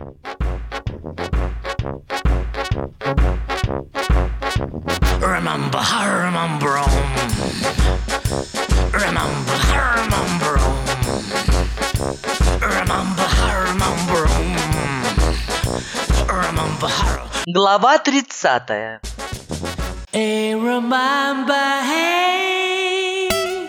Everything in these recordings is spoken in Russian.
Remember, remember, remember, remember, remember, remember, remember. Глава 30. Hey, remember, hey.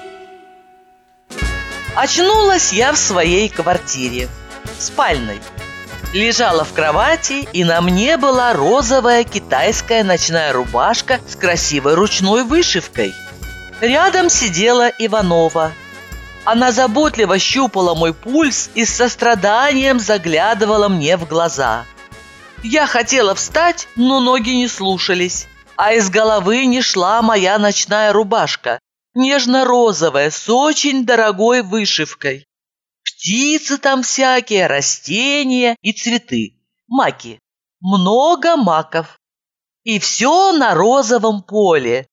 Очнулась я в своей квартире, спальной. Лежала в кровати, и на мне была розовая китайская ночная рубашка с красивой ручной вышивкой. Рядом сидела Иванова. Она заботливо щупала мой пульс и с состраданием заглядывала мне в глаза. Я хотела встать, но ноги не слушались, а из головы не шла моя ночная рубашка, нежно-розовая, с очень дорогой вышивкой. Птицы там всякие, растения и цветы, маки. Много маков. И все на розовом поле.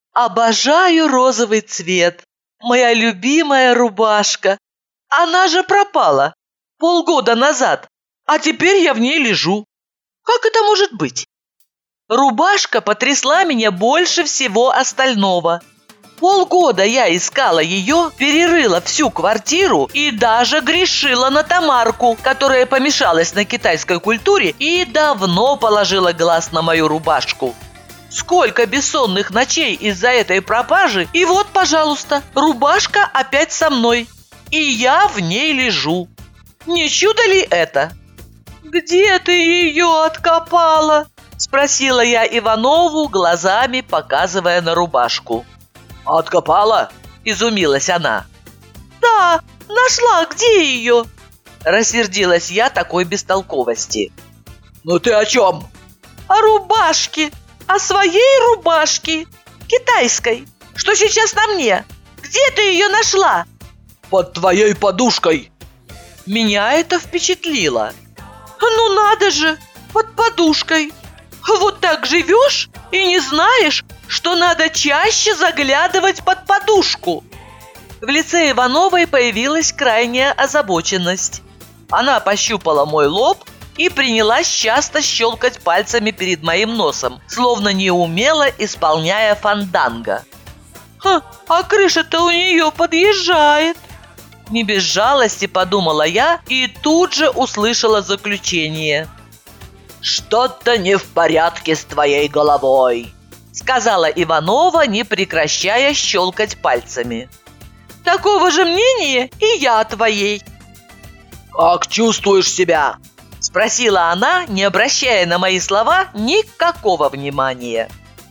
Обожаю розовый цвет. Моя любимая рубашка. Она же пропала полгода назад, а теперь я в ней лежу. Как это может быть? Рубашка потрясла меня больше всего остального. Полгода я искала ее, перерыла всю квартиру и даже грешила на Тамарку, которая помешалась на китайской культуре и давно положила глаз на мою рубашку. Сколько бессонных ночей из-за этой пропажи, и вот, пожалуйста, рубашка опять со мной, и я в ней лежу. Не чудо ли это? «Где ты ее откопала?» – спросила я Иванову, глазами показывая на рубашку. «Откопала?» – изумилась она. «Да, нашла, где ее?» – рассердилась я такой бестолковости. «Ну ты о чем?» «О рубашке, о своей рубашке, китайской, что сейчас на мне. Где ты ее нашла?» «Под твоей подушкой». Меня это впечатлило. «Ну надо же, под подушкой. Вот так живешь и не знаешь, что надо чаще заглядывать под подушку». В лице Ивановой появилась крайняя озабоченность. Она пощупала мой лоб и принялась часто щелкать пальцами перед моим носом, словно неумело исполняя фанданго. «А крыша-то у нее подъезжает». Не без жалости подумала я и тут же услышала заключение. «Что-то не в порядке с твоей головой», — сказала Иванова, не прекращая щелкать пальцами. «Такого же мнения и я о твоей». «Как чувствуешь себя?» — спросила она, не обращая на мои слова никакого внимания.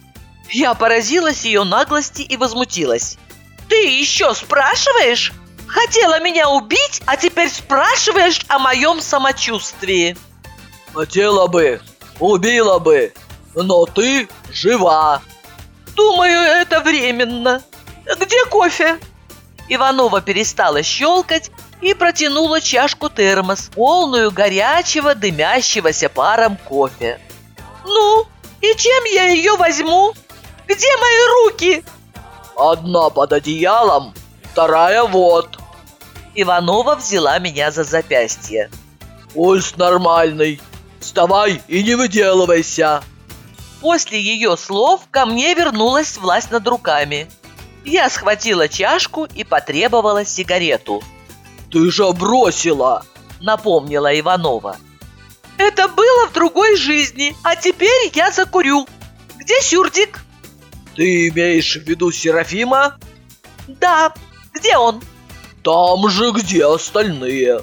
Я поразилась ее наглости и возмутилась. «Ты еще спрашиваешь? Хотела меня убить, а теперь спрашиваешь о моем самочувствии». «Хотела бы, убила бы, но ты жива». «Думаю, это временно. Где кофе?» Иванова перестала щелкать и протянула чашку-термос, полную горячего, дымящегося паром кофе. «Ну, и чем я ее возьму? Где мои руки?» «Одна под одеялом, вторая вот». Иванова взяла меня за запястье. «Пульс нормальный. Вставай и не выделывайся». После ее слов ко мне вернулась власть над руками. Я схватила чашку и потребовала сигарету. «Ты же бросила!» – напомнила Иванова. «Это было в другой жизни, а теперь я закурю. Где Сюрдик?» «Ты имеешь в виду Серафима?» «Да. Где он?» «Там же, где остальные».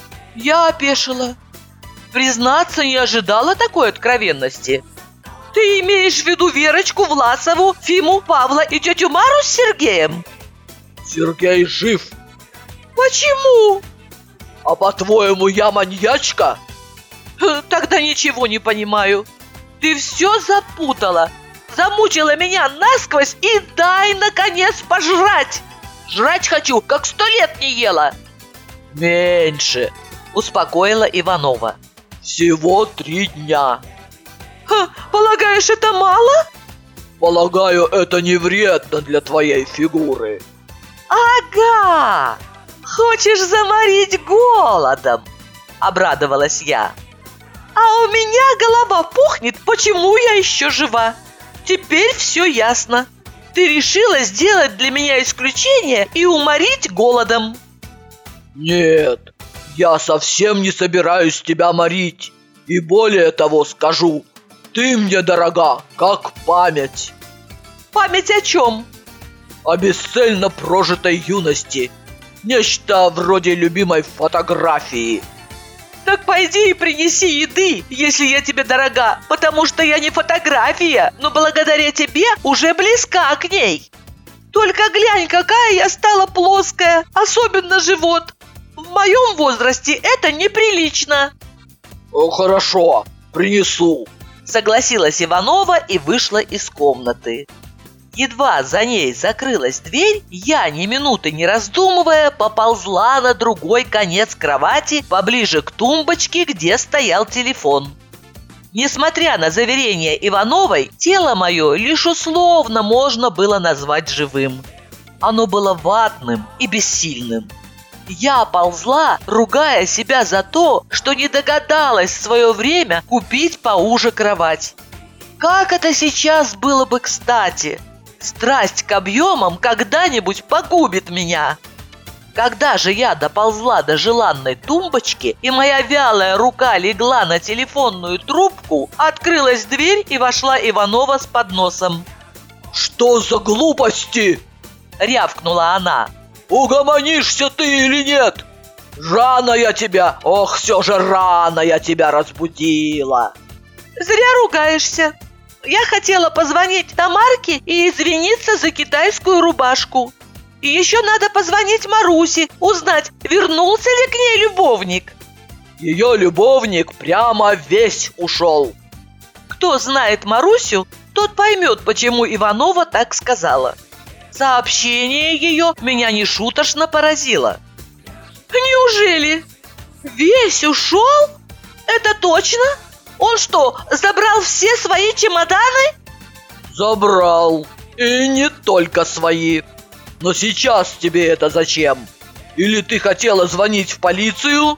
Я опешила. Признаться, не ожидала такой откровенности. «Ты имеешь в виду Верочку, Власову, Фиму, Павла и тетю Мару с Сергеем?» «Сергей жив». «Почему?» «А по-твоему, я маньячка?» «Тогда ничего не понимаю. Ты все запутала, замучила меня насквозь и дай, наконец, пожрать. Жрать хочу, как 100 лет не ела». «Меньше», — успокоила Иванова. «Всего 3 дня». «Полагаешь, это мало?» «Полагаю, это не вредно для твоей фигуры». «Ага! Хочешь заморить голодом?» — обрадовалась я. А у меня голова пухнет, почему я еще жива. Теперь все ясно. Ты решила сделать для меня исключение и уморить голодом. Нет, я совсем не собираюсь тебя морить. И более того скажу, ты мне дорога, как память. Память о чем? О бесцельно прожитой юности. Нечто вроде любимой фотографии. Так пойди и принеси еды, если я тебе дорога, потому что я не фотография, но благодаря тебе уже близка к ней. Только глянь, какая я стала плоская, особенно живот. В моем возрасте это неприлично. Хорошо, принесу. Согласилась Иванова и вышла из комнаты. Едва за ней закрылась дверь, я, ни минуты не раздумывая, поползла на другой конец кровати, поближе к тумбочке, где стоял телефон. Несмотря на заверения Ивановой, тело мое лишь условно можно было назвать живым. Оно было ватным и бессильным. Я ползла, ругая себя за то, что не догадалась в свое время купить поуже кровать. Как это сейчас было бы кстати! Страсть к объемам когда-нибудь погубит меня. Когда же я доползла до желанной тумбочки, и моя вялая рука легла на телефонную трубку, открылась дверь и вошла Иванова с подносом. «Что за глупости?» – рявкнула она. «Угомонишься ты или нет? Рано я тебя, ох, все же рано я тебя разбудила!» «Зря ругаешься. Я хотела позвонить Тамарке и извиниться за китайскую рубашку. И еще надо позвонить Марусе, узнать, вернулся ли к ней любовник». Ее любовник прямо весь ушел. Кто знает Марусю, тот поймет, почему Иванова так сказала. Сообщение ее меня нешуточно поразило. «Неужели? Весь ушел? Это точно? Он что, забрал все свои чемоданы?» Забрал. И не только свои. Но сейчас тебе это зачем? Или ты хотела звонить в полицию?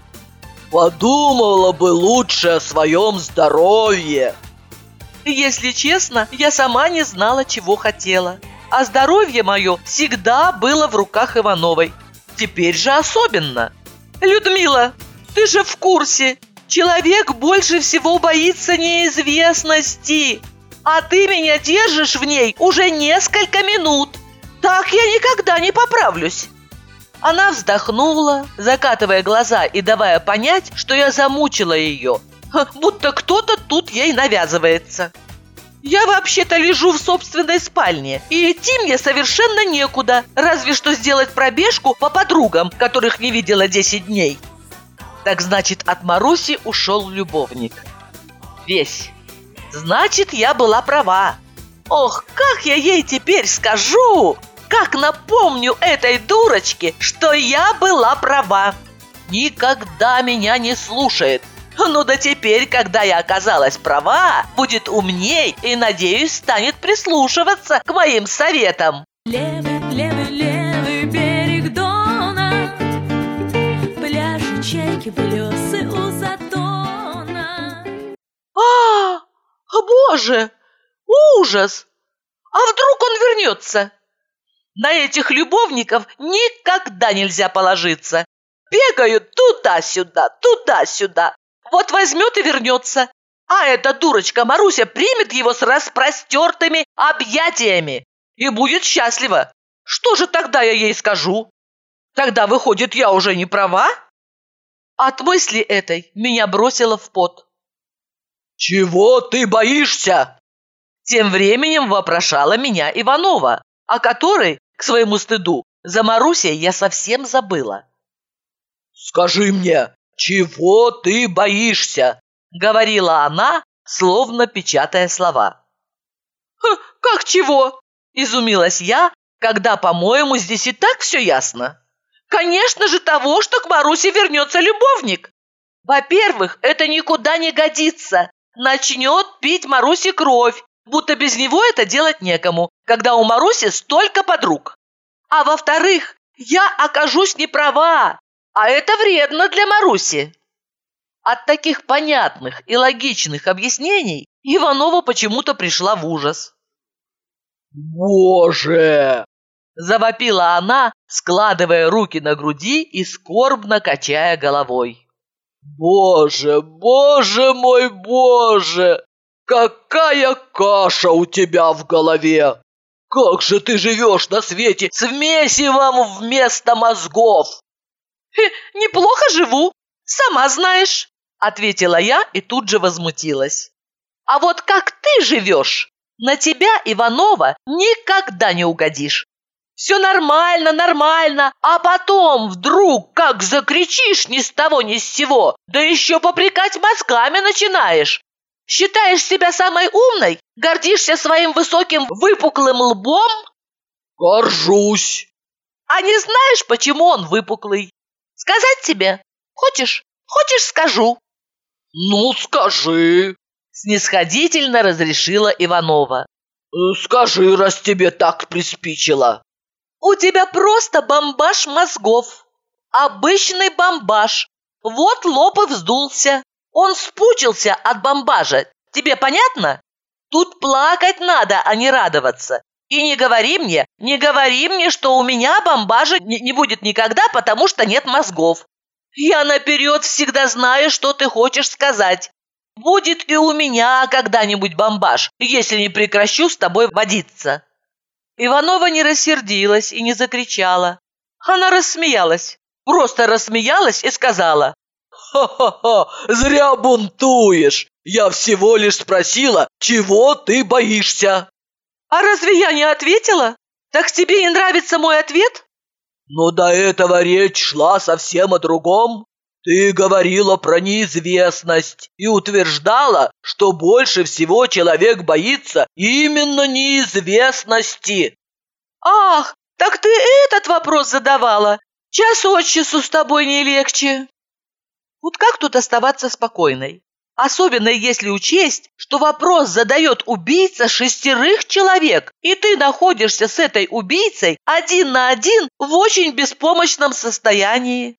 Подумала бы лучше о своем здоровье. Если честно, я сама не знала, чего хотела. А здоровье мое всегда было в руках Ивановой. Теперь же особенно. «Людмила, ты же в курсе. Человек больше всего боится неизвестности. А ты меня держишь в ней уже несколько минут. Так я никогда не поправлюсь». Она вздохнула, закатывая глаза и давая понять, что я замучила ее, будто кто-то тут ей навязывается. Я вообще-то лежу в собственной спальне, и идти мне совершенно некуда, разве что сделать пробежку по подругам, которых не видела 10 дней. Так значит, от Маруси ушел любовник. Весь. Значит, я была права. Ох, как я ей теперь скажу! Как напомню этой дурочке, что я была права. Никогда меня не слушает. Ну да теперь, когда я оказалась права, будет умней и, надеюсь, станет прислушиваться к моим советам. Левый, левый, левый берег Дона, пляжи, чайки, плесы у затона. Боже, ужас! А вдруг он вернется? На этих любовников никогда нельзя положиться. Бегают туда-сюда, туда-сюда. Вот возьмет и вернется. А эта дурочка Маруся примет его с распростертыми объятиями и будет счастлива. Что же тогда я ей скажу? Тогда, выходит, я уже не права? От мысли этой меня бросило в пот. «Чего ты боишься?» Тем временем вопрошала меня Иванова, о которой, к своему стыду, за Марусей я совсем забыла. «Скажи мне, чего ты боишься?» — говорила она, словно печатая слова. «Как чего?» — изумилась я, когда, по-моему, здесь и так все ясно. «Конечно же того, что к Марусе вернется любовник. Во-первых, это никуда не годится. Начнет пить Марусе кровь, будто без него это делать некому, когда у Маруси столько подруг. А во-вторых, я окажусь не права, а это вредно для Маруси». От таких понятных и логичных объяснений Иванова почему-то пришла в ужас. «Боже!» – завопила она, складывая руки на груди и скорбно качая головой. «Боже, боже мой, боже! Какая каша у тебя в голове! Как же ты живешь на свете с месивом вместо мозгов!» «Неплохо живу, сама знаешь», – ответила я и тут же возмутилась. «А вот как ты живешь, на тебя, Иванова, никогда не угодишь. Все нормально, нормально, а потом вдруг как закричишь ни с того ни с сего, да еще попрекать мозгами начинаешь. Считаешь себя самой умной? Гордишься своим высоким выпуклым лбом?» «Горжусь!» «А не знаешь, почему он выпуклый? Сказать тебе? Хочешь? Хочешь, скажу?» «Ну, скажи!» – снисходительно разрешила Иванова. «Скажи, раз тебе так приспичило!» «У тебя просто бомбаж мозгов. Обычный бомбаж. Вот лоб и вздулся. Он спучился от бомбажа. Тебе понятно? Тут плакать надо, а не радоваться. И не говори мне, что у меня бомбажа не будет никогда, потому что нет мозгов. Я наперед всегда знаю, что ты хочешь сказать. Будет и у меня когда-нибудь бомбаж, если не прекращу с тобой водиться». Иванова не рассердилась и не закричала. Она рассмеялась, просто рассмеялась и сказала: «Ха-ха-ха, зря бунтуешь! Я всего лишь спросила, чего ты боишься?» «А разве я не ответила? Так тебе не нравится мой ответ?» «Но до этого речь шла совсем о другом. Ты говорила про неизвестность и утверждала, что больше всего человек боится именно неизвестности». «Ах, так ты этот вопрос задавала? Час от часу с тобой не легче». Вот как тут оставаться спокойной? Особенно если учесть, что вопрос задает убийца 6 человек, и ты находишься с этой убийцей 1 на 1 в очень беспомощном состоянии.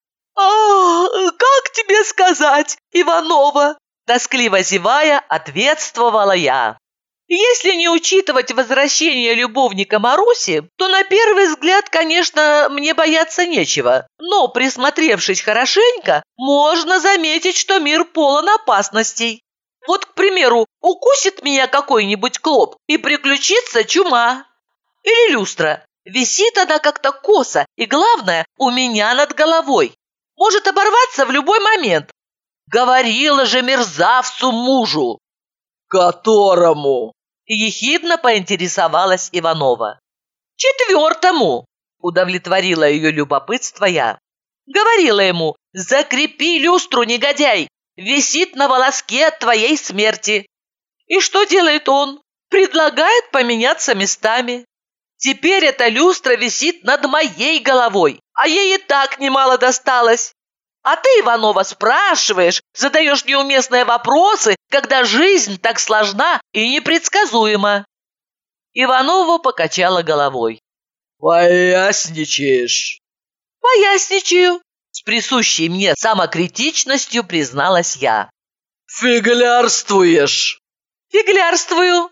Как тебе сказать, Иванова?» – тоскливо зевая, ответствовала я. Если не учитывать возвращение любовника Маруси, то на первый взгляд, конечно, мне бояться нечего. Но, присмотревшись хорошенько, можно заметить, что мир полон опасностей. Вот, к примеру, укусит меня какой-нибудь клоп, и приключится чума. Или люстра. Висит она как-то косо, и, главное, у меня над головой. Может оборваться в любой момент. Говорила же мерзавцу мужу. «Которому?» – ехидно поинтересовалась Иванова. «4-му», – удовлетворила ее любопытство я. Говорила ему: «Закрепи люстру, негодяй! Висит на волоске от твоей смерти». И что делает он? Предлагает поменяться местами. Теперь эта люстра висит над моей головой, а ей и так немало досталось. А ты, Иванова, спрашиваешь, задаешь неуместные вопросы, когда жизнь так сложна и непредсказуема». Иванова покачала головой. «Поясничаешь?» «Поясничаю», – с присущей мне самокритичностью призналась я. «Фиглярствуешь?» «Фиглярствую».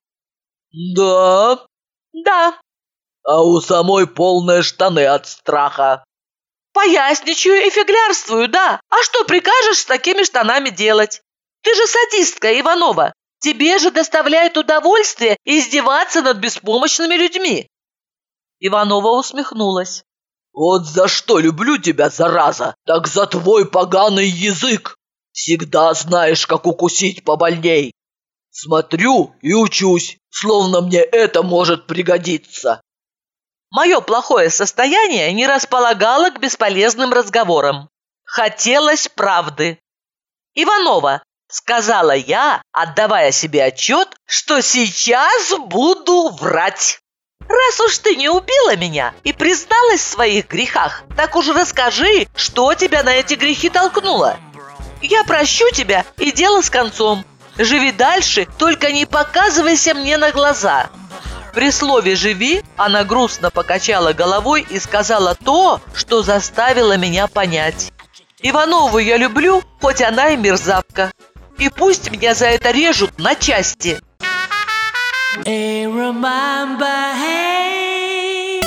«Да?» «Да». «А у самой полные штаны от страха». «Поясничаю и фиглярствую, да. А что прикажешь с такими штанами делать? Ты же садистка, Иванова. Тебе же доставляет удовольствие издеваться над беспомощными людьми». Иванова усмехнулась. «Вот за что люблю тебя, зараза, так за твой поганый язык. Всегда знаешь, как укусить побольней. Смотрю и учусь, словно мне это может пригодиться». Мое плохое состояние не располагало к бесполезным разговорам. Хотелось правды. «Иванова», – сказала я, отдавая себе отчет, что сейчас буду врать. «Раз уж ты не убила меня и призналась в своих грехах, так уж расскажи, что тебя на эти грехи толкнуло. Я прощу тебя, и дело с концом. Живи дальше, только не показывайся мне на глаза». При слове «живи» она грустно покачала головой и сказала то, что заставило меня понять. Иванову я люблю, хоть она и мерзавка. И пусть меня за это режут на части. Hey, remember, hey.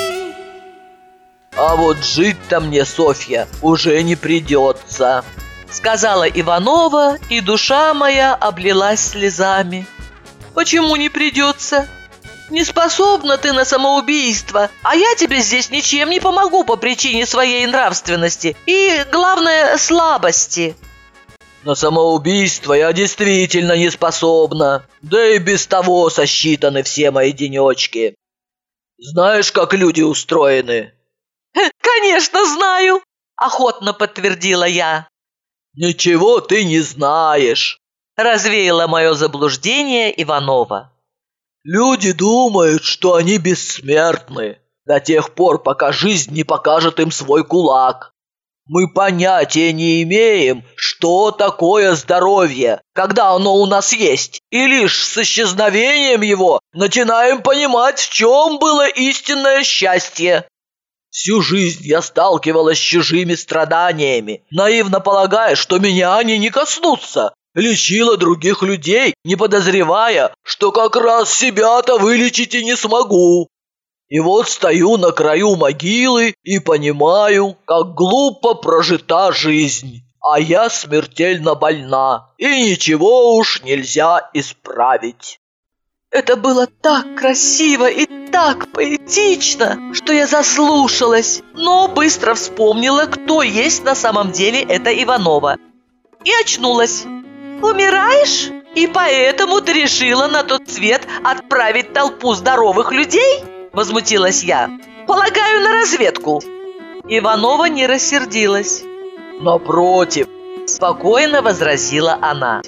А вот жить-то мне, Софья, уже не придется, Сказала Иванова, и душа моя облилась слезами. Почему не придется? Не способна ты на самоубийство, а я тебе здесь ничем не помогу по причине своей нравственности и, главное, слабости. На самоубийство я действительно не способна, да и без того сосчитаны все мои денечки. Знаешь, как люди устроены? Конечно, знаю, охотно подтвердила я. Ничего ты не знаешь. Развеяла мое заблуждение Иванова. Люди думают, что они бессмертны до тех пор, пока жизнь не покажет им свой кулак. Мы понятия не имеем, что такое здоровье, когда оно у нас есть, и лишь с исчезновением его начинаем понимать, в чем было истинное счастье. Всю жизнь я сталкивалась с чужими страданиями, наивно полагая, что меня они не коснутся. Лечила других людей, не подозревая, что как раз себя-то вылечить и не смогу. И вот стою на краю могилы и понимаю, как глупо прожита жизнь, а я смертельно больна, и ничего уж нельзя исправить. Это было так красиво и так поэтично, что я заслушалась, но быстро вспомнила, кто есть на самом деле эта Иванова. И очнулась. «Умираешь? И поэтому ты решила на тот свет отправить толпу здоровых людей?» Возмутилась я. «Полагаю, на разведку». Иванова не рассердилась. Напротив, Спокойно возразила она.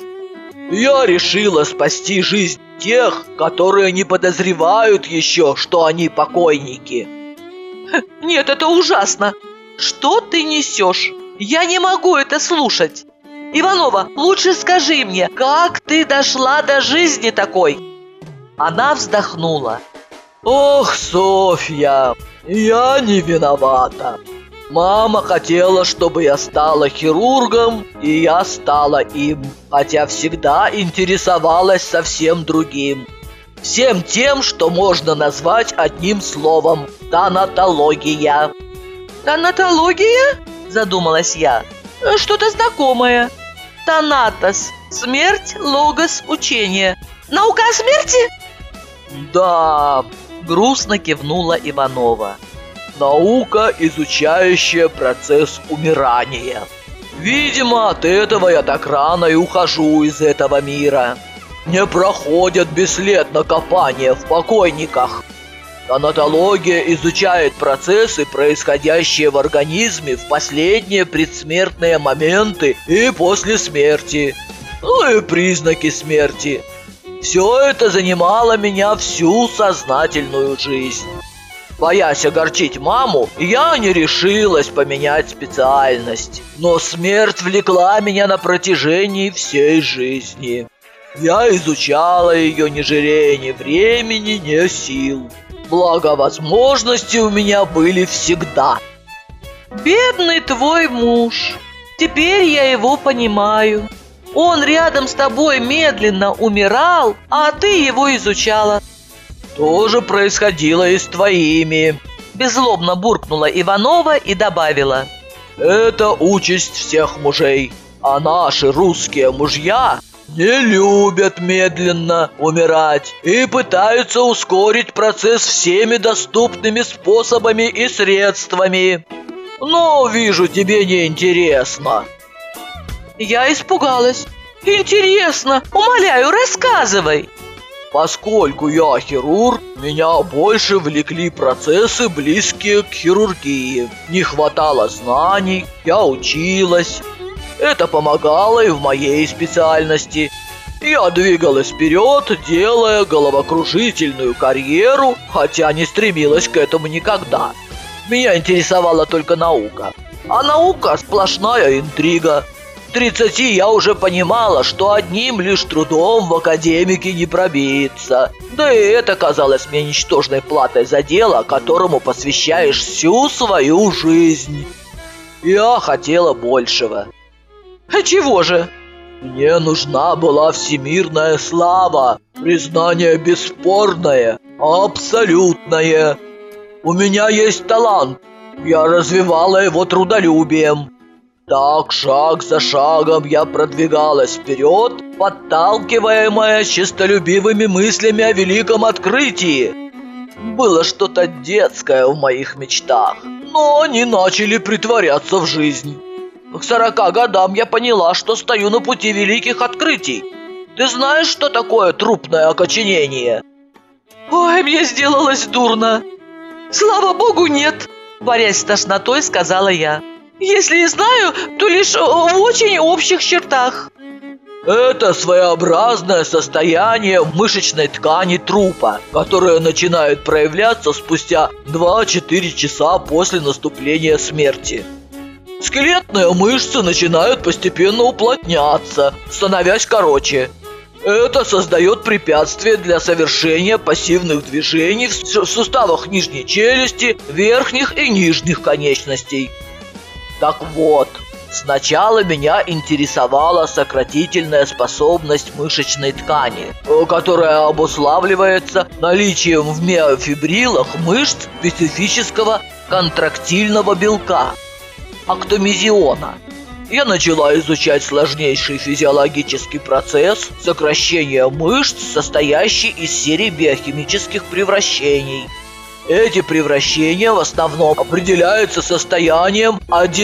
я решила спасти жизнь тех, которые не подозревают еще, что они покойники. Нет, это ужасно. Что ты несешь? Я не могу это слушать. Иванова, лучше скажи мне, как ты дошла до жизни такой? Она вздохнула. Ох, Софья, я не виновата. Мама хотела, чтобы я стала хирургом, и я стала им, хотя всегда интересовалась совсем другим. Всем тем, что можно назвать одним словом – тонатология. Тонатология? Задумалась я. Что-то знакомое. Тонатос – смерть, логос – учение. Наука о смерти? Да, Грустно кивнула Иванова. наука, изучающая процесс умирания. Видимо, от этого я так рано и ухожу из этого мира. Не проходят бесследно копания в покойниках. Тонатология изучает процессы, происходящие в организме в последние предсмертные моменты и после смерти. Ну и признаки смерти. Все это занимало меня всю сознательную жизнь. Боясь огорчить маму, я не решилась поменять специальность. Но смерть влекла меня на протяжении всей жизни. Я изучала ее, не жалея ни времени, ни сил. Благо, возможности у меня были всегда. Бедный твой муж. Теперь я его понимаю. Он рядом с тобой медленно умирал, а ты его изучала. То же происходило и с твоими. Беззлобно буркнула Иванова и добавила. Это участь всех мужей. А наши русские мужья не любят медленно умирать и пытаются ускорить процесс всеми доступными способами и средствами. Но, вижу, тебе не интересно. Я испугалась. Интересно, умоляю, рассказывай. Поскольку я хирург, меня больше влекли процессы, близкие к хирургии. Не хватало знаний, я училась. Это помогало и в моей специальности. Я двигалась вперед, делая головокружительную карьеру, хотя не стремилась к этому никогда. Меня интересовала только наука. А наука – сплошная интрига. К 30 я уже понимала, что одним лишь трудом в академике не пробиться. Да и это казалось мне ничтожной платой за дело, которому посвящаешь всю свою жизнь. Я хотела большего. А чего же? Мне нужна была всемирная слава, признание бесспорное, абсолютное. У меня есть талант, я развивала его трудолюбием. Так, шаг за шагом я продвигалась вперед, подталкиваемая честолюбивыми мыслями о великом открытии. Было что-то детское в моих мечтах, но они начали притворяться в жизнь. К 40 годам я поняла, что стою на пути великих открытий. Ты знаешь, что такое трупное окоченение? Ой, мне сделалось дурно. Слава богу, нет, борясь с тошнотой, сказала я. Если и знаю, то лишь в очень общих чертах. Это своеобразное состояние мышечной ткани трупа, которое начинает проявляться спустя 2-4 часа после наступления смерти. Скелетные мышцы начинают постепенно уплотняться, становясь короче. Это создает препятствие для совершения пассивных движений в суставах нижней челюсти, верхних и нижних конечностей. Так вот, сначала меня интересовала сократительная способность мышечной ткани, которая обуславливается наличием в миофибрилах мышц специфического контрактильного белка – актомезиона. Я начала изучать сложнейший физиологический процесс сокращения мышц, состоящий из серии биохимических превращений. Эти превращения в основном определяются состоянием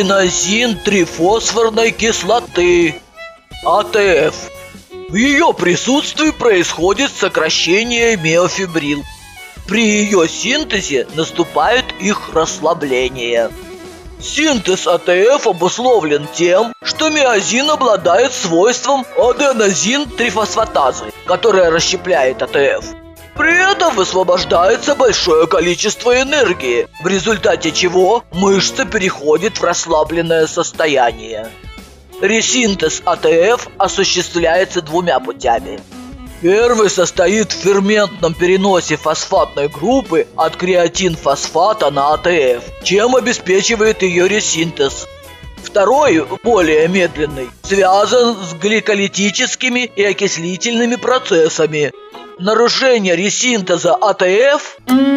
аденозин-трифосфорной кислоты, АТФ. В ее присутствии происходит сокращение миофибрил. При ее синтезе наступает их расслабление. Синтез АТФ обусловлен тем, что миозин обладает свойством аденозин-трифосфатазы, которая расщепляет АТФ. При этом высвобождается большое количество энергии, в результате чего мышца переходит в расслабленное состояние. Ресинтез АТФ осуществляется двумя путями. Первый состоит в ферментном переносе фосфатной группы от креатинфосфата на АТФ, чем обеспечивает ее ресинтез. Второй, более медленный, связан с гликолитическими и окислительными процессами. Нарушение ресинтеза АТФ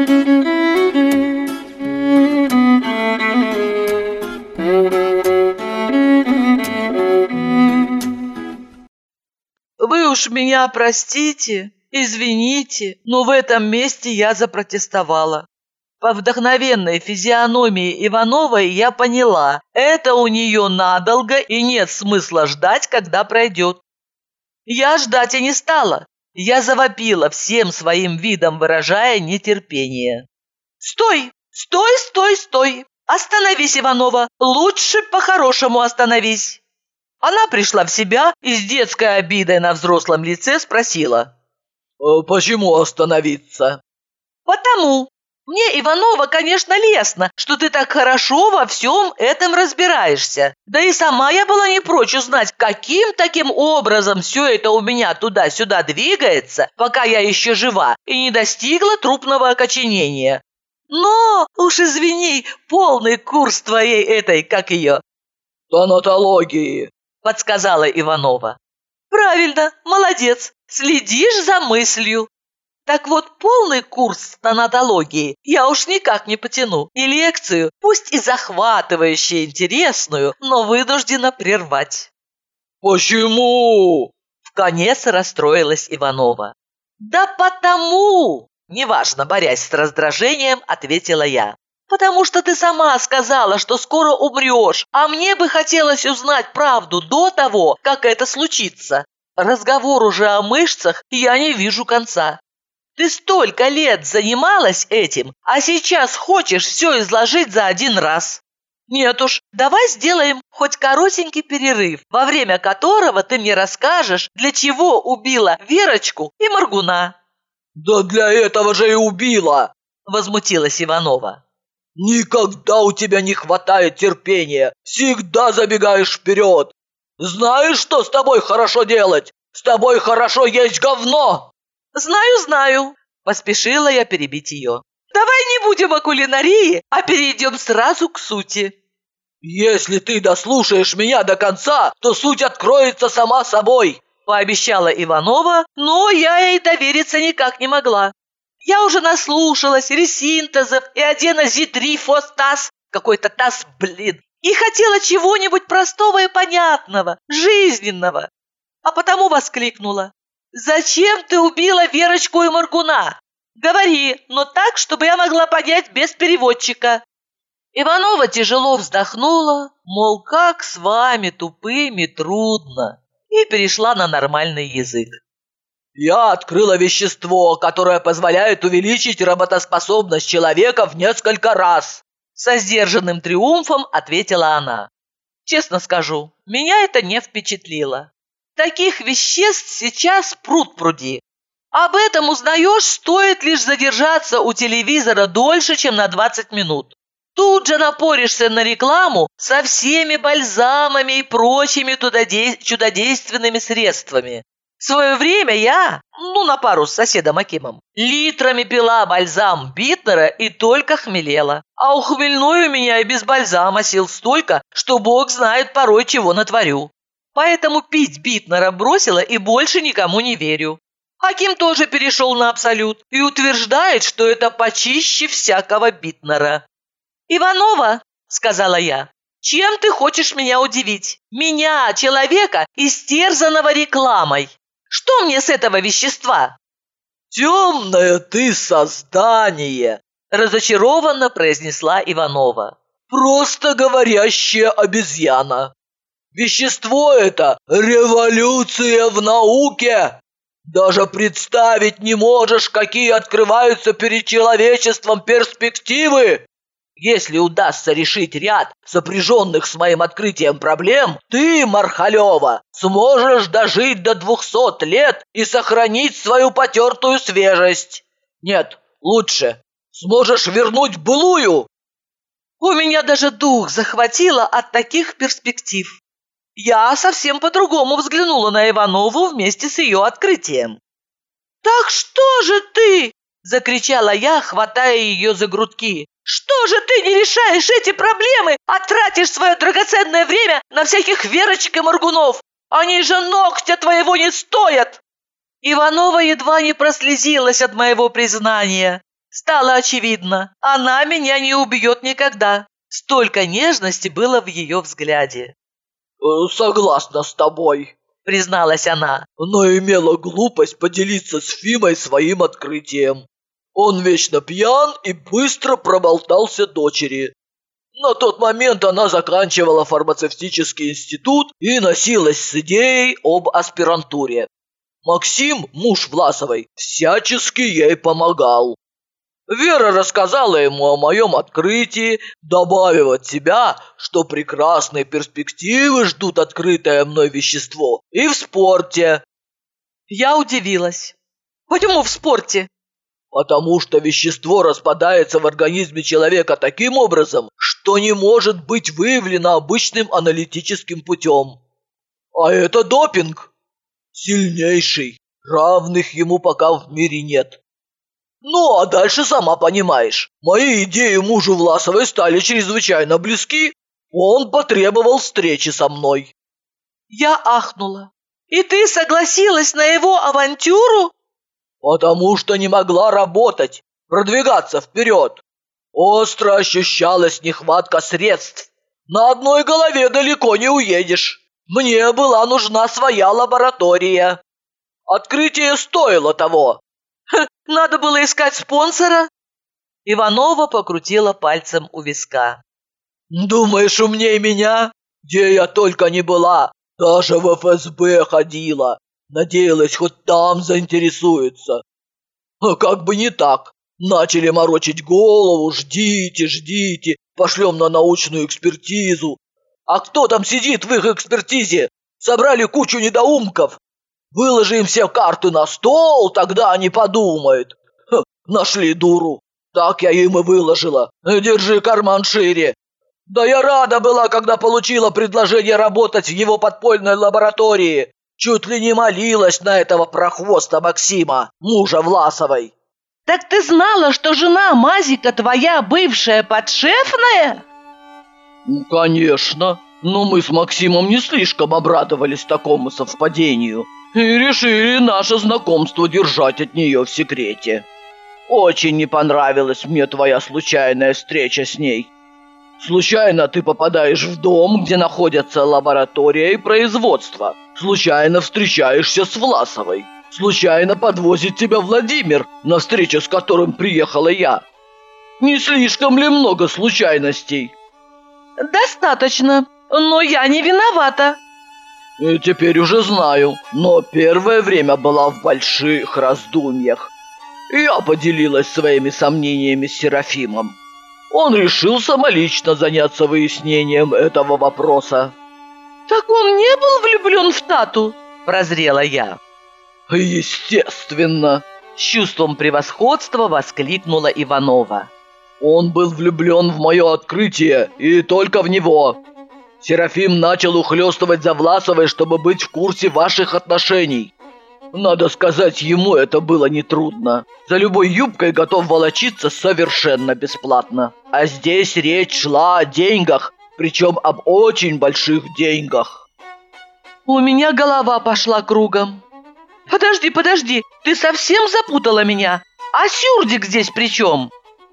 Вы уж меня простите, извините, но в этом месте я запротестовала. По вдохновенной физиономии Ивановой я поняла, это у нее надолго и нет смысла ждать, когда пройдет. Я ждать и не стала. Я завопила всем своим видом, выражая нетерпение. «Стой! Стой, стой, стой! Остановись, Иванова! Лучше по-хорошему остановись!» Она пришла в себя и с детской обидой на взрослом лице спросила. «Почему остановиться?» «Потому. Мне, Иванова, конечно, лестно, что ты так хорошо во всем этом разбираешься. Да и сама я была не прочь узнать, каким таким образом все это у меня туда-сюда двигается, пока я еще жива и не достигла трупного окоченения. Но, уж извини, полный курс твоей этой, как ее?» «Тонатологии», — подсказала Иванова. «Правильно, молодец, следишь за мыслью. Так вот, полный курс тонатологии я уж никак не потяну, и лекцию, пусть и захватывающую, интересную, но вынуждена прервать». «Почему?» — вконец расстроилась Иванова. «Да потому!» — неважно, борясь с раздражением, ответила я. «Потому что ты сама сказала, что скоро умрешь, а мне бы хотелось узнать правду до того, как это случится. Разговору же о мышцах я не вижу конца. Ты столько лет занималась этим, а сейчас хочешь все изложить за один раз. Нет уж, давай сделаем хоть коротенький перерыв, во время которого ты мне расскажешь, для чего убила Верочку и Моргуна». «Да для этого же и убила!» — возмутилась Иванова. «Никогда у тебя не хватает терпения, всегда забегаешь вперед. Знаешь, что с тобой хорошо делать? С тобой хорошо есть говно!» «Знаю, знаю», — поспешила я перебить ее. «Давай не будем о кулинарии, а перейдем сразу к сути». Если ты дослушаешь меня до конца, то суть откроется сама собой. Пообещала Иванова, но я ей довериться никак не могла. Я уже наслушалась ресинтезов и аденозитрифостаз, какой-то таз, и хотела чего-нибудь простого и понятного, жизненного. А потому воскликнула: «Зачем ты убила Верочку и Моргуна? Говори, но так, чтобы я могла понять без переводчика». Иванова тяжело вздохнула, мол, как с вами, тупыми, трудно, и перешла на нормальный язык. Я открыла вещество, которое позволяет увеличить работоспособность человека в несколько раз. Со сдержанным триумфом ответила она. Честно скажу, меня это не впечатлило. Таких веществ сейчас пруд-пруди. Об этом узнаешь, стоит лишь задержаться у телевизора дольше, чем на 20 минут. Тут же напоришься на рекламу со всеми бальзамами и прочими чудодейственными средствами. В свое время я, на пару с соседом Акимом, литрами пила бальзам Биттнера и только хмелела. А у хмельной у меня и без бальзама сил столько, что бог знает порой чего натворю. Поэтому пить Биттнера бросила и больше никому не верю. Аким тоже перешел на абсолют и утверждает, что это почище всякого Биттнера. «Иванова», — сказала я, — «чем ты хочешь меня удивить? Меня, человека, истерзанного рекламой. Что мне с этого вещества?» «Темное ты создание», — разочарованно произнесла Иванова. «Просто говорящая обезьяна. Вещество это — революция в науке. Даже представить не можешь, какие открываются перед человечеством перспективы. Если удастся решить ряд сопряженных с моим открытием проблем, ты, Мархалева, сможешь дожить до 200 лет и сохранить свою потертую свежесть. Нет, лучше, сможешь вернуть былую». У меня даже дух захватило от таких перспектив. Я совсем по-другому взглянула на Иванову вместе с ее открытием. «Так что же ты?» – закричала я, хватая ее за грудки. «Что же ты не решаешь эти проблемы, а тратишь свое драгоценное время на всяких Верочек и Моргунов? Они же ногтя твоего не стоят!» Иванова едва не прослезилась от моего признания. Стало очевидно, она меня не убьет никогда. Столько нежности было в ее взгляде. «Согласна с тобой», — призналась она, «но имела глупость поделиться с Фимой своим открытием. Он вечно пьян и быстро проболтался дочери. На тот момент она заканчивала фармацевтический институт и носилась с идеей об аспирантуре. Максим, муж Власовой, всячески ей помогал. Вера рассказала ему о моем открытии, добавив от себя, что прекрасные перспективы ждут открытое мной вещество и в спорте». Я удивилась. «Почему в спорте?» «Потому что вещество распадается в организме человека таким образом, что не может быть выявлено обычным аналитическим путем. А это допинг. Сильнейший, равных ему пока в мире нет. Ну, а дальше сама понимаешь, мои идеи мужу Власовой стали чрезвычайно близки, он потребовал встречи со мной». Я ахнула. «И ты согласилась на его авантюру?» «Потому что не могла работать, продвигаться вперед. Остро ощущалась нехватка средств. На одной голове далеко не уедешь. Мне была нужна своя лаборатория. Открытие стоило того». «Надо было искать спонсора?» Иванова покрутила пальцем у виска. «Думаешь, умнее меня? Где я только не была, даже в ФСБ ходила. Надеялась, хоть там заинтересуются. А как бы не так. Начали морочить голову, ждите, пошлем на научную экспертизу. А кто там сидит в их экспертизе? Собрали кучу недоумков. Выложи им все карты на стол, тогда они подумают. Нашли дуру. Так я им и выложила. Держи карман шире. Да я рада была, когда получила предложение работать в его подпольной лаборатории. Чуть ли не молилась на этого прохвоста Максима, мужа Власовой». «Так ты знала, что жена Мазика твоя бывшая подшефная?» Конечно, но мы с Максимом не слишком обрадовались такому совпадению и решили наше знакомство держать от нее в секрете. Очень не понравилась мне твоя случайная встреча с ней. Случайно ты попадаешь в дом, где находятся лаборатория и производство. Случайно встречаешься с Власовой. Случайно подвозит тебя Владимир, на встречу с которым приехала я. Не слишком ли много случайностей? Достаточно, но я не виновата. И теперь уже знаю, но первое время была в больших раздумьях. Я поделилась своими сомнениями с Серафимом. Он решил самолично заняться выяснением этого вопроса. Так он не был влюблен в Тату? Прозрела я. Естественно. С чувством превосходства воскликнула Иванова. Он был влюблен в мое открытие, и только в него. Серафим начал ухлёстывать за Власовой, чтобы быть в курсе ваших отношений. Надо сказать, ему это было нетрудно. За любой юбкой готов волочиться совершенно бесплатно. А здесь речь шла о деньгах, причем об очень больших деньгах. У меня голова пошла кругом. Подожди, ты совсем запутала меня? А Сюрдик здесь при чем?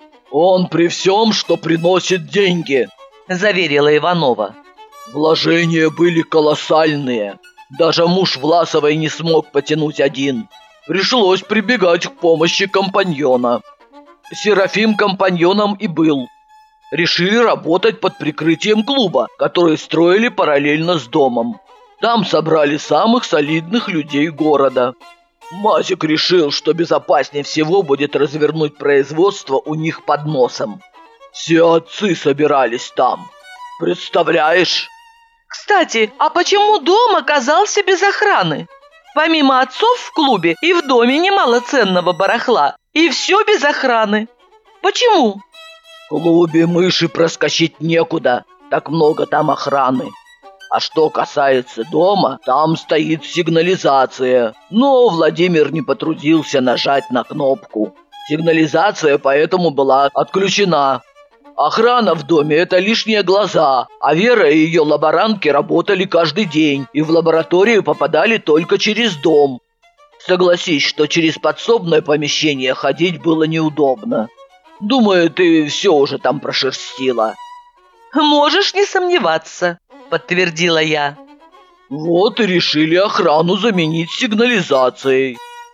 Он при всем, что приносит деньги, заверила Иванова. Вложения были колоссальные. Даже муж Власовой не смог потянуть один. Пришлось прибегать к помощи компаньона. Серафим компаньоном и был. Решили работать под прикрытием клуба, который строили параллельно с домом. Там собрали самых солидных людей города. Мазик решил, что безопаснее всего будет развернуть производство у них под носом. Все отцы собирались там. Представляешь? Кстати, а почему дом оказался без охраны? Помимо отцов в клубе и в доме немало ценного барахла, и все без охраны. Почему? В клубе мыши проскочить некуда, так много там охраны. А что касается дома, там стоит сигнализация. Но Владимир не потрудился нажать на кнопку. Сигнализация поэтому была отключена. Охрана в доме – это лишние глаза, а Вера и ее лаборантки работали каждый день и в лабораторию попадали только через дом. Согласись, что через подсобное помещение ходить было неудобно. Думаю, ты все уже там прошерстила. Можешь не сомневаться, подтвердила я. Вот и решили охрану заменить сигнализацией.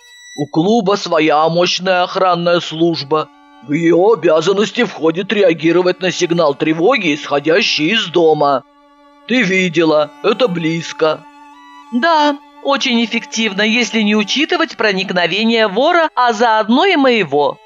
У клуба своя мощная охранная служба. В ее обязанности входит реагировать на сигнал тревоги, исходящий из дома. Ты видела, это близко. Да, очень эффективно, если не учитывать проникновение вора, а заодно и моего.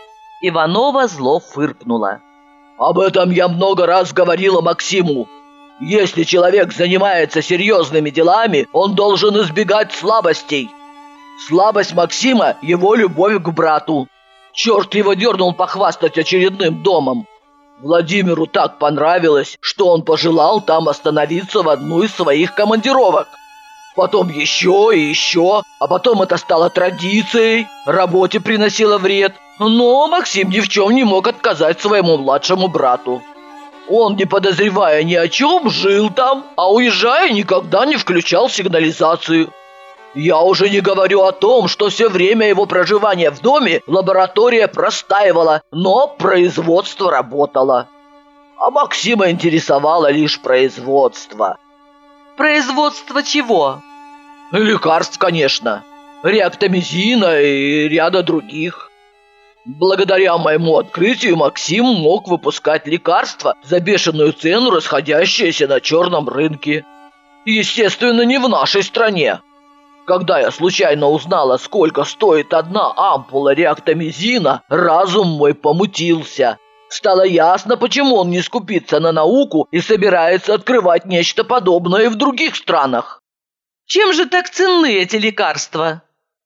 Иванова зло фыркнула. Об этом я много раз говорила Максиму. Если человек занимается серьезными делами, он должен избегать слабостей. Слабость Максима – его любовь к брату. Черт его дернул похвастать очередным домом. Владимиру так понравилось, что он пожелал там остановиться в одну из своих командировок. Потом еще и еще, а потом это стало традицией, работе приносило вред. Но Максим ни в чем не мог отказать своему младшему брату. Он, не подозревая ни о чем, жил там, а уезжая, никогда не включал сигнализацию. Я уже не говорю о том, что все время его проживания в доме лаборатория простаивала, но производство работало. А Максима интересовало лишь производство. Производство чего? Лекарств, конечно. Реактомизина и ряда других. Благодаря моему открытию Максим мог выпускать лекарства за бешеную цену, расходящиеся на черном рынке. Естественно, не в нашей стране. Когда я случайно узнала, сколько стоит одна ампула реактомизина, разум мой помутился. Стало ясно, почему он не скупится на науку и собирается открывать нечто подобное в других странах. Чем же так ценны эти лекарства?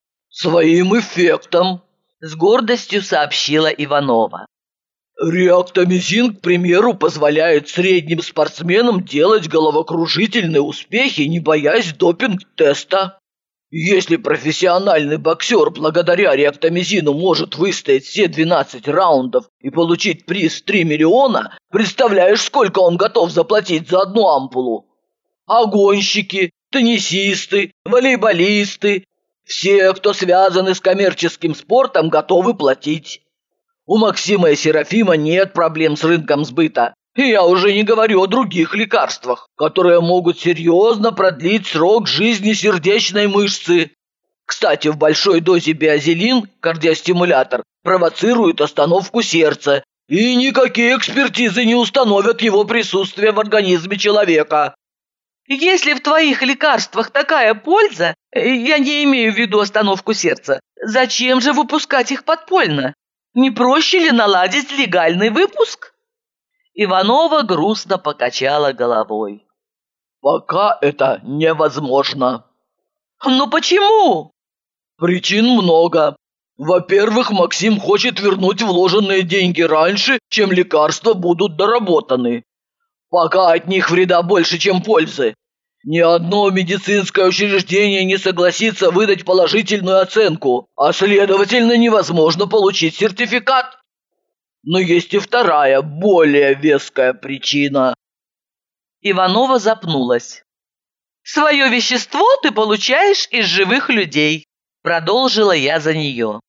Своим эффектом, с гордостью сообщила Иванова. Реактомизин, к примеру, позволяет средним спортсменам делать головокружительные успехи, не боясь допинг-теста. Если профессиональный боксер благодаря реактомизину может выстоять все 12 раундов и получить приз 3 миллиона, представляешь, сколько он готов заплатить за одну ампулу? А гонщики, теннисисты, волейболисты, все, кто связаны с коммерческим спортом, готовы платить. У Максима и Серафима нет проблем с рынком сбыта. И я уже не говорю о других лекарствах, которые могут серьезно продлить срок жизни сердечной мышцы. Кстати, в большой дозе биозелин, кардиостимулятор, провоцирует остановку сердца, и никакие экспертизы не установят его присутствие в организме человека. Если в твоих лекарствах такая польза, я не имею в виду остановку сердца, зачем же выпускать их подпольно? Не проще ли наладить легальный выпуск? Иванова грустно покачала головой. Пока это невозможно. Но почему? Причин много. Во-первых, Максим хочет вернуть вложенные деньги раньше, чем лекарства будут доработаны. Пока от них вреда больше, чем пользы. Ни одно медицинское учреждение не согласится выдать положительную оценку, а следовательно невозможно получить сертификат. Но есть и вторая, более веская причина. Иванова запнулась. «Свое вещество ты получаешь из живых людей», — продолжила я за нее.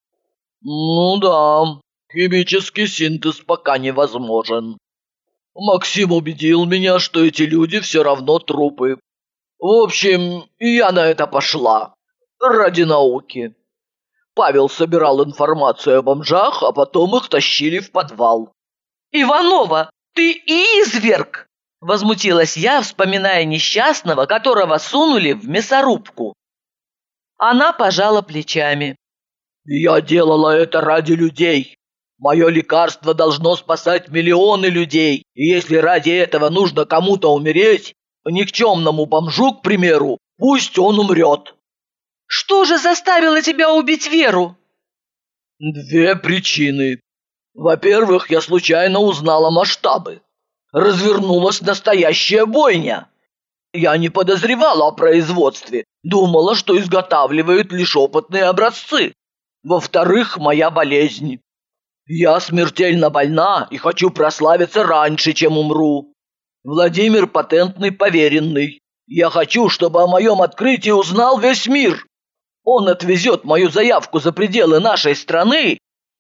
Ну да, химический синтез пока невозможен. Максим убедил меня, что эти люди все равно трупы. В общем, я на это пошла. Ради науки. Павел собирал информацию о бомжах, а потом их тащили в подвал. «Иванова, ты изверг!» — возмутилась я, вспоминая несчастного, которого сунули в мясорубку. Она пожала плечами. Я делала это ради людей. Мое лекарство должно спасать миллионы людей. И если ради этого нужно кому-то умереть, никчемному бомжу, к примеру, пусть он умрет. Что же заставило тебя убить Веру? Две причины. Во-первых, я случайно узнала масштабы. Развернулась настоящая бойня. Я не подозревала о производстве, думала, что изготавливают лишь опытные образцы. Во-вторых, моя болезнь. Я смертельно больна и хочу прославиться раньше, чем умру. Владимир патентный поверенный. Я хочу, чтобы о моем открытии узнал весь мир. Он отвезет мою заявку за пределы нашей страны.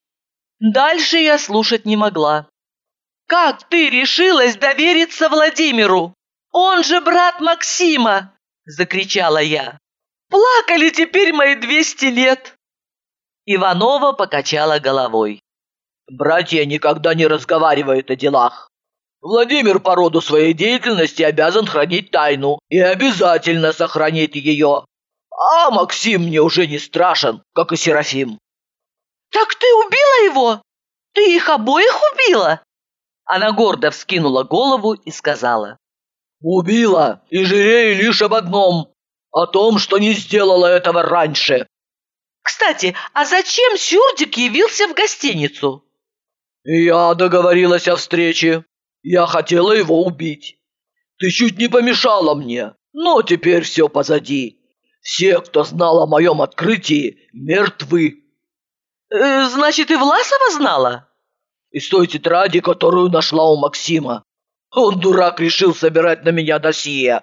Дальше я слушать не могла. Как ты решилась довериться Владимиру? Он же брат Максима, закричала я. Плакали теперь мои 200 лет. Иванова покачала головой. Братья никогда не разговаривают о делах. Владимир по роду своей деятельности обязан хранить тайну и обязательно сохранит ее. А Максим мне уже не страшен, как и Серафим. Так ты убила его? Ты их обоих убила? Она гордо вскинула голову и сказала. Убила и жалею лишь об одном. О том, что не сделала этого раньше. Кстати, а зачем Сюрдик явился в гостиницу? Я договорилась о встрече. Я хотела его убить. Ты чуть не помешала мне, но теперь все позади. Все, кто знал о моем открытии, мертвы. Значит, и Власова знала? Из той тетради, которую нашла у Максима. Он, дурак, решил собирать на меня досье.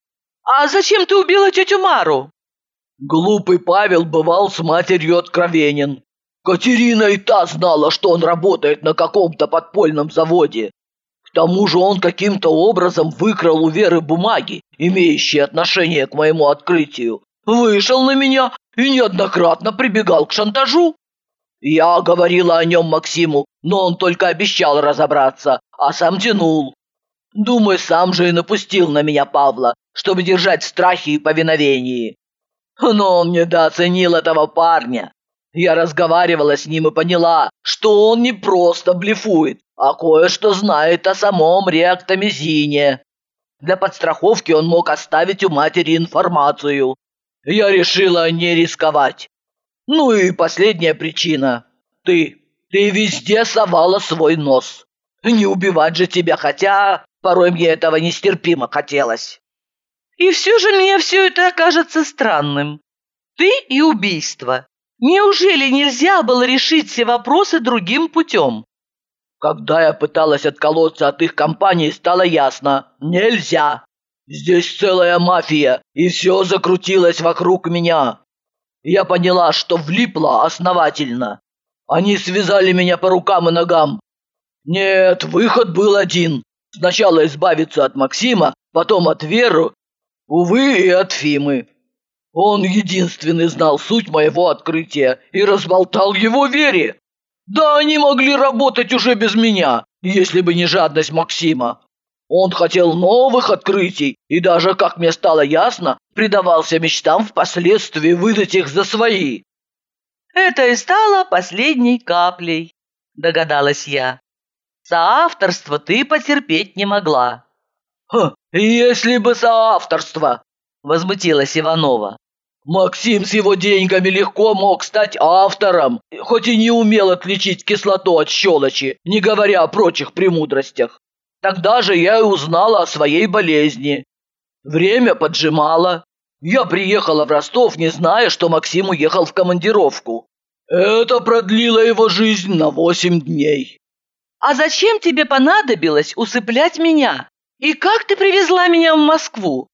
А зачем ты убила тетю Мару? Глупый Павел бывал с матерью откровенен. Катерина и та знала, что он работает на каком-то подпольном заводе. К тому же он каким-то образом выкрал у Веры бумаги, имеющие отношение к моему открытию. Вышел на меня и неоднократно прибегал к шантажу. Я говорила о нем Максиму, но он только обещал разобраться, а сам тянул. Думаю, сам же и напустил на меня Павла, чтобы держать в страхе и повиновении. Но он недооценил этого парня. Я разговаривала с ним и поняла, что он не просто блефует, а кое-что знает о самом реактомизине. Для подстраховки он мог оставить у матери информацию. Я решила не рисковать. Ну и последняя причина. Ты везде совала свой нос. Не убивать же тебя, хотя порой мне этого нестерпимо хотелось. И все же мне все это кажется странным. Ты и убийство. Неужели нельзя было решить все вопросы другим путем? Когда я пыталась отколоться от их компании, стало ясно – нельзя. Здесь целая мафия, и все закрутилось вокруг меня. Я поняла, что влипла основательно. Они связали меня по рукам и ногам. Нет, выход был один. Сначала избавиться от Максима, потом от Веры, увы, и от Фимы. Он единственный знал суть моего открытия и разболтал его Вере. Да они могли работать уже без меня, если бы не жадность Максима. Он хотел новых открытий и даже, как мне стало ясно, предавался мечтам впоследствии выдать их за свои. Это и стало последней каплей, догадалась я. Соавторство ты потерпеть не могла. Если бы соавторство, возмутилась Иванова. Максим с его деньгами легко мог стать автором, хоть и не умел отличить кислоту от щелочи, не говоря о прочих премудростях. Тогда же я и узнала о своей болезни. Время поджимало. Я приехала в Ростов, не зная, что Максим уехал в командировку. Это продлило его жизнь на 8 дней. А зачем тебе понадобилось усыплять меня? И как ты привезла меня в Москву?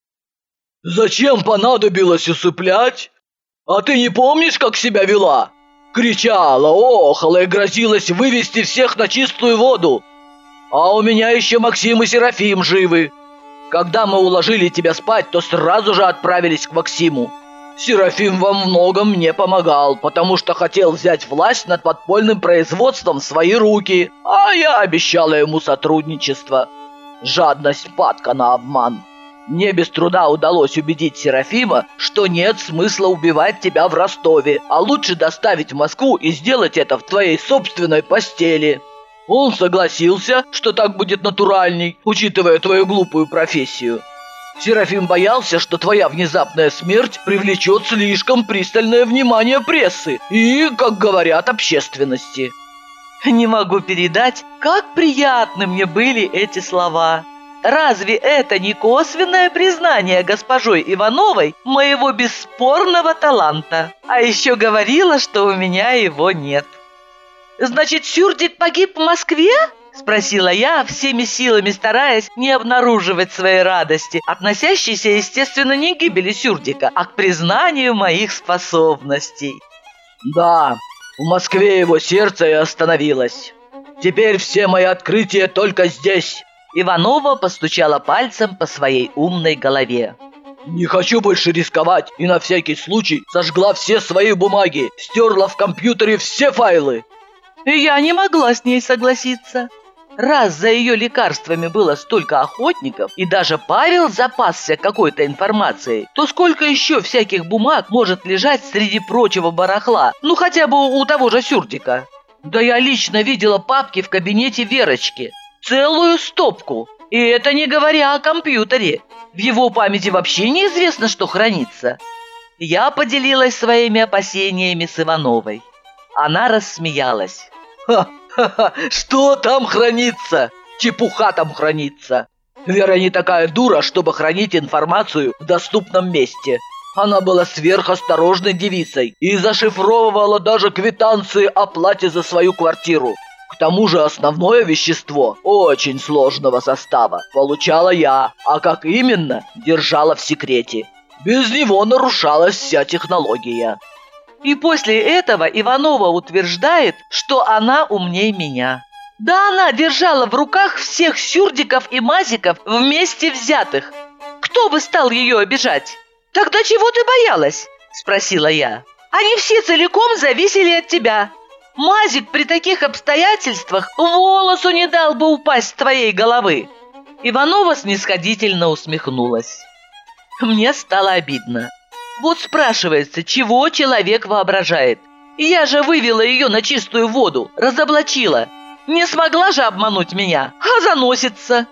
Зачем понадобилось усыплять? А ты не помнишь, как себя вела? Кричала, охала и грозилась вывести всех на чистую воду. А у меня еще Максим и Серафим живы. Когда мы уложили тебя спать, то сразу же отправились к Максиму. Серафим во многом мне помогал, потому что хотел взять власть над подпольным производством в свои руки, а я обещала ему сотрудничество. Жадность падка на обман. Мне без труда удалось убедить Серафима, что нет смысла убивать тебя в Ростове, а лучше доставить в Москву и сделать это в твоей собственной постели. Он согласился, что так будет натуральней, учитывая твою глупую профессию. Серафим боялся, что твоя внезапная смерть привлечет слишком пристальное внимание прессы и, как говорят, общественности. Не могу передать, как приятны мне были эти слова. Разве это не косвенное признание госпожой Ивановой моего бесспорного таланта? А еще говорила, что у меня его нет. «Значит, Сюрдик погиб в Москве?» – спросила я, всеми силами стараясь не обнаруживать своей радости, относящейся, естественно, не к гибели Сюрдика, а к признанию моих способностей. Да, в Москве его сердце и остановилось. Теперь все мои открытия только здесь. Иванова постучала пальцем по своей умной голове. Не хочу больше рисковать и на всякий случай сожгла все свои бумаги, стерла в компьютере все файлы. Я не могла с ней согласиться. Раз за ее лекарствами было столько охотников, и даже Павел запасся какой-то информацией, то сколько еще всяких бумаг может лежать среди прочего барахла, ну хотя бы у того же Сюрдика? Да я лично видела папки в кабинете Верочки. Целую стопку. И это не говоря о компьютере. В его памяти вообще неизвестно, что хранится. Я поделилась своими опасениями с Ивановой. Она рассмеялась. Ха-ха-ха, что там хранится? Чепуха там хранится. Вера не такая дура, чтобы хранить информацию в доступном месте. Она была сверхосторожной девицей и зашифровывала даже квитанции о плате за свою квартиру. К тому же основное вещество очень сложного состава получала я, а как именно, держала в секрете. Без него нарушалась вся технология. И после этого Иванова утверждает, что она умнее меня. Да она держала в руках всех Сюрдиков и Мазиков вместе взятых. Кто бы стал ее обижать? Тогда чего ты боялась? Спросила я. Они все целиком зависели от тебя. Мазик при таких обстоятельствах волосу не дал бы упасть с твоей головы. Иванова снисходительно усмехнулась. Мне стало обидно. Вот спрашивается, чего человек воображает? Я же вывела ее на чистую воду, разоблачила. Не смогла же обмануть меня, а заносится.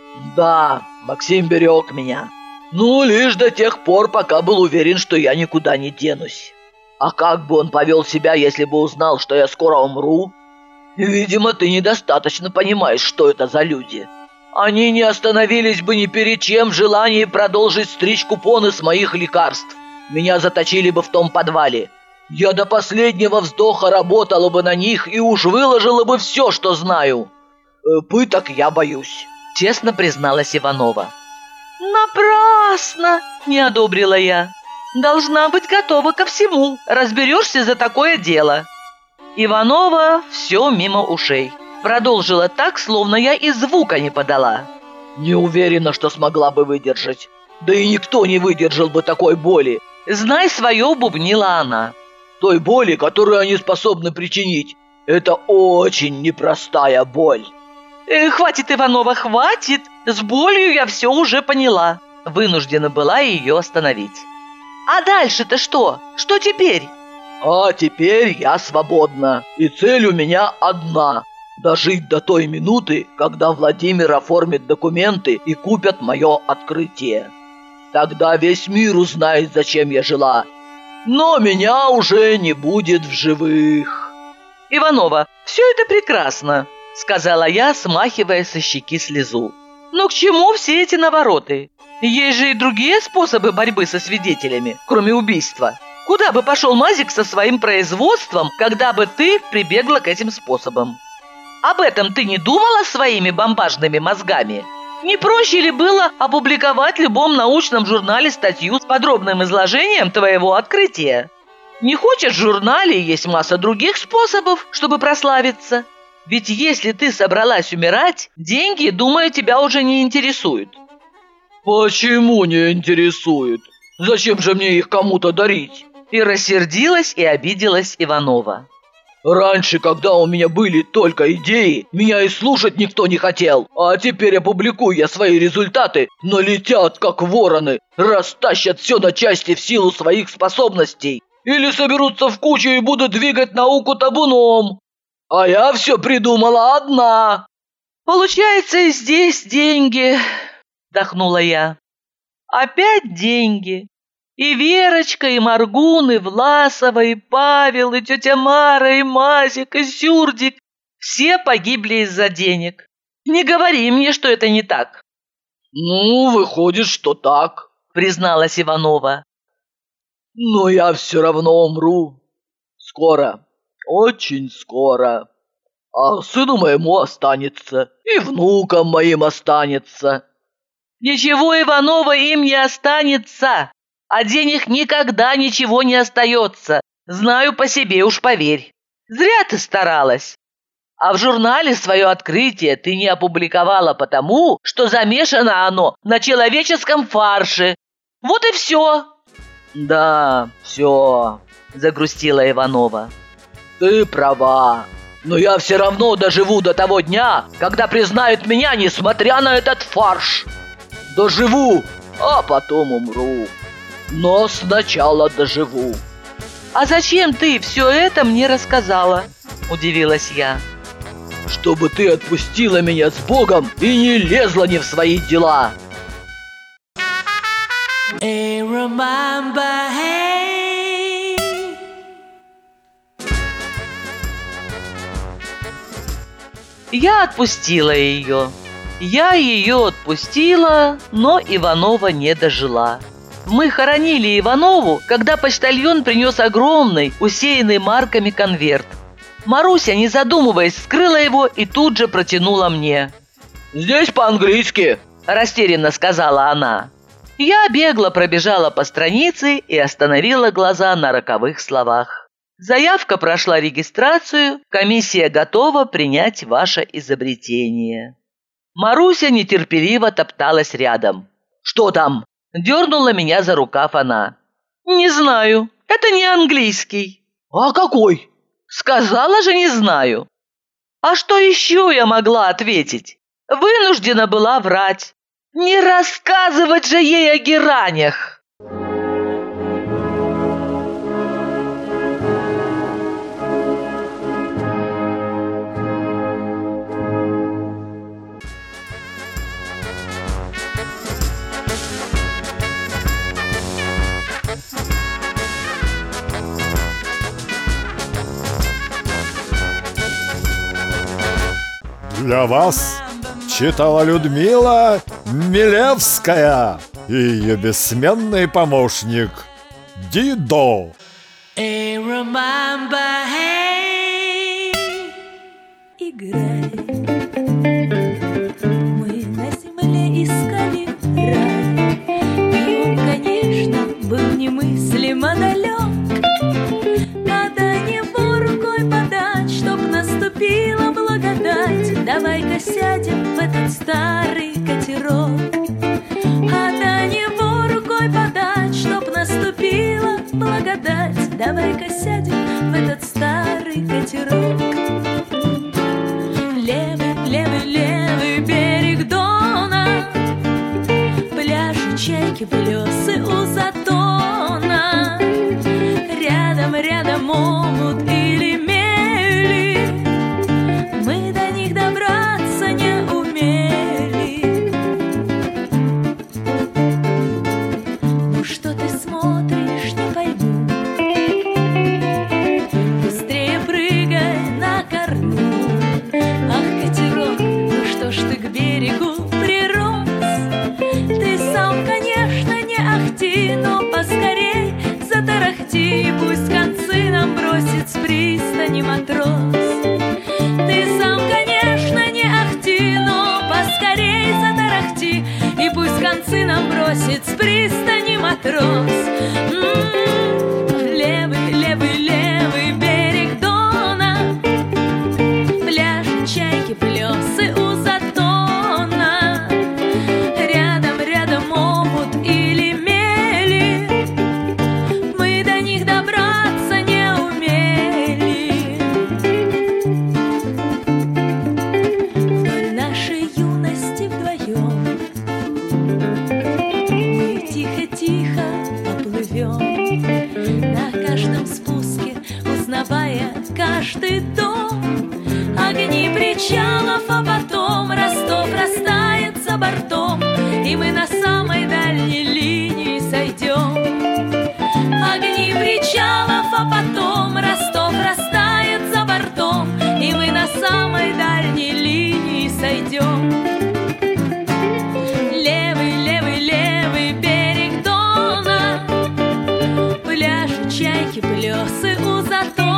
Да, Максим берег меня. Ну, лишь до тех пор, пока был уверен, что я никуда не денусь. А как бы он повел себя, если бы узнал, что я скоро умру? Видимо, ты недостаточно понимаешь, что это за люди. Они не остановились бы ни перед чем в желании продолжить стричь купоны с моих лекарств. меня заточили бы в том подвале. Я до последнего вздоха работала бы на них и уж выложила бы все, что знаю. Пыток я боюсь», — честно призналась Иванова. «Напрасно!» – не одобрила я. «Должна быть готова ко всему. Разберешься за такое дело». Иванова все мимо ушей. Продолжила так, словно я и звука не подала. «Не уверена, что смогла бы выдержать. Да и никто не выдержал бы такой боли. «Знай свое», – бубнила она. Той боли, которую они способны причинить. Это очень непростая боль». «Хватит, Иванова, хватит! С болью я все уже поняла». Вынуждена была ее остановить. «А дальше-то что? Что теперь?» «А теперь я свободна, и цель у меня одна – дожить до той минуты, когда Владимир оформит документы и купят мое открытие. Тогда весь мир узнает, зачем я жила, но меня уже не будет в живых». «Иванова, все это прекрасно», — сказала я, смахивая со щеки слезу. «Но к чему все эти навороты? Есть же и другие способы борьбы со свидетелями, кроме убийства. Куда бы пошел Мазик со своим производством, когда бы ты прибегла к этим способам? Об этом ты не думала своими бомбажными мозгами? Не проще ли было опубликовать в любом научном журнале статью с подробным изложением твоего открытия? Не хочешь в журнале, есть масса других способов, чтобы прославиться. Ведь если ты собралась умирать, деньги, думаю, тебя уже не интересуют». «Почему не интересует? Зачем же мне их кому-то дарить?» И рассердилась и обиделась Иванова. «Раньше, когда у меня были только идеи, меня и слушать никто не хотел. А теперь опубликую я свои результаты, но летят как вороны, растащат все на части в силу своих способностей. Или соберутся в кучу и будут двигать науку табуном. А я все придумала одна». «Получается, и здесь деньги», — вздохнула я. «Опять деньги. И Верочка, и Маргун, и Власова, и Павел, и тетя Мара, и Мазик, и Сюрдик. Все погибли из-за денег. Не говори мне, что это не так». «Ну, выходит, что так», — призналась Иванова. «Но я все равно умру. Скоро, очень скоро. А сыну моему останется, и внукам моим останется». «Ничего, Иванова, им не останется. А денег никогда ничего не остается. Знаю по себе, уж поверь. Зря ты старалась. А в журнале свое открытие ты не опубликовала потому, что замешано оно на человеческом фарше. Вот и все». «Да, все», — загрустила Иванова. «Ты права. Но я все равно доживу до того дня, когда признают меня, несмотря на этот фарш. Доживу, а потом умру. Но сначала доживу». «А зачем ты все это мне рассказала?» – удивилась я. «Чтобы ты отпустила меня с Богом и не лезла не в свои дела». Hey, remember, hey. Я отпустила ее. Я ее отпустила, но Иванова не дожила. Мы хоронили Иванову, когда почтальон принес огромный, усеянный марками конверт. Маруся, не задумываясь, вскрыла его и тут же протянула мне. «Здесь по-английски», – растерянно сказала она. Я бегло пробежала по странице и остановила глаза на роковых словах. Заявка прошла регистрацию, комиссия готова принять ваше изобретение. Маруся нетерпеливо топталась рядом. «Что там?» – дернула меня за рукав она. «Не знаю, это не английский». «А какой?» «Сказала же, не знаю». А что еще я могла ответить? Вынуждена была врать. Не рассказывать же ей о геранях. Для вас читала Людмила Милевская и ее бессменный помощник Дидо. Hey, remember, hey. Играй. Мы на земле искали рай, и он, конечно, был немыслимо далек. А до него рукой подать, чтоб наступила благодать. Давай-ка сядем в этот старый катерок. А до него рукой подать, чтоб наступила благодать. Давай-ка сядем в этот старый катерок. Левый, левый, левый берег Дона, пляжи, чайки, плесы у затона. Рядом, рядом омут или мели, мы до них добраться не умели. Ну что ты смотришь, не пойму, быстрее прыгай на корню. Ах, катерок, ну что ж ты к берегу прирос? Ты сам, конечно, не ахти, но поскорей затарахти, и пусть концы нам бросит с пристани матрос. Ты сам, конечно, не ахти, но поскорей затарахти, и пусть концы нам бросит с пристани матрос. Левый, левый, левый берег Дона, пляжи, чайки, плесы у затона. Рядом, рядом омут или мели, мы до них добраться не умели. Вдоль нашей юности вдвоем мы тихо-тихо поплывем, на каждом спуске узнавая каждый дом. Огни причалов, а потом Ростов растает за бортом, и мы на самой дальней линии сойдем. Огни причалов, а потом Ростов растает за бортом, и мы на самой дальней линии сойдем. Левый, левый, левый берег Дона, пляжи, чайки, плесы у затона.